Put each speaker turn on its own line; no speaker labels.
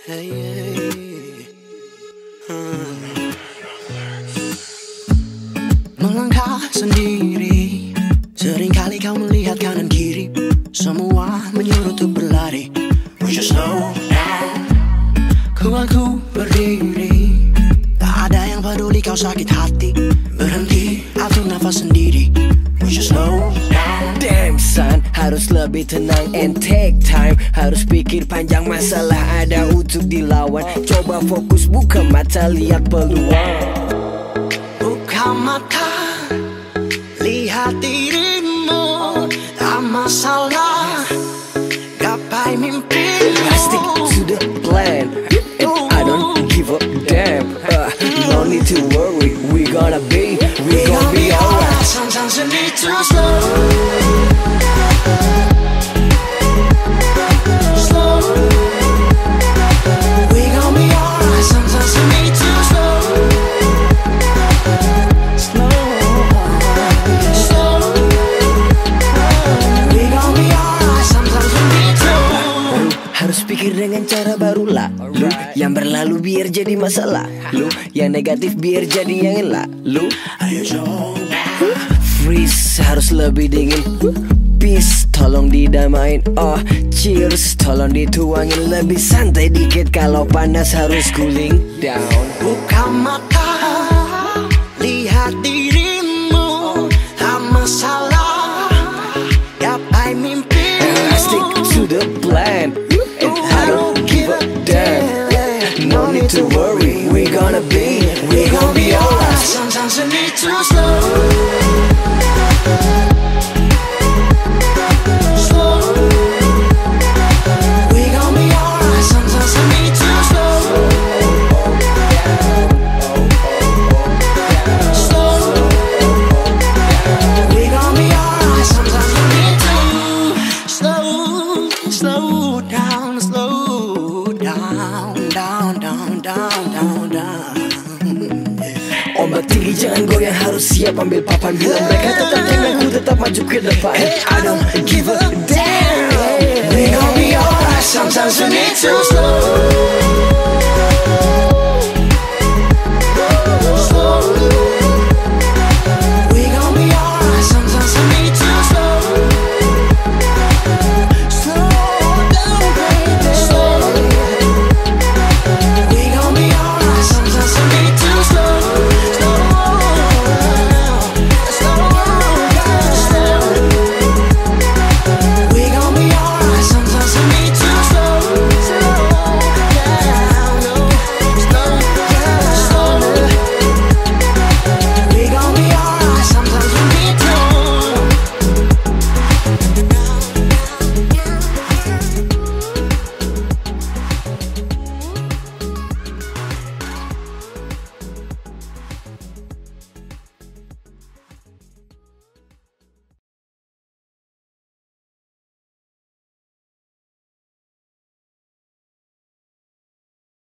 Hey, hey. Melangkah sendiri, seringkali kau melihat kanan kiri, semua menyuruh untuk berlari. We should slow down. Aku berdiri, tak ada yang peduli kau sakit hati. Berhenti, atur nafas sendiri. We should slow down.
Damn son, harus lebih tenang and take time. Harus pikir panjang, masalah ada untuk dilawan. Coba fokus, buka mata, lihat peluang.
Buka mata, lihat dirimu, tak masalah. Gapai mimpimu.
I stick to the plan, and I don't give a damn. No need to worry, we gonna be alright.
Sometimes you need to slow. We gon' be alright. Sometimes you need to slow. We gon' be alright. Sometimes you need to.
Harus pikir dengan cara baru lah. Lu yang berlalu biar jadi masalah. Lu yang negatif biar jadi yang elak. Lu
Ayo coba.
freeze, harus lebih dingin. Peace, tolong didamain. Oh, cheers, tolong dituangin. Lebih santai dikit, kalau panas harus cooling down.
Buka mata, lihat dirimu, tak masalah. Gapai mimpi.
I stick to the plan, and I don't give a damn. No need to worry, we gonna be alright.
Sometimes you need to slow. We gon' be alright. Sometimes you need to slow. We gon' be alright. Sometimes you need to slow down, down.
Ombak tinggi jangan goyang, harus siap ambil papan. Bila mereka tetap tenang, ku tetap maju ke depan.
Hey, I don't give a damn. We gon' be alright. Sometimes you need to slow.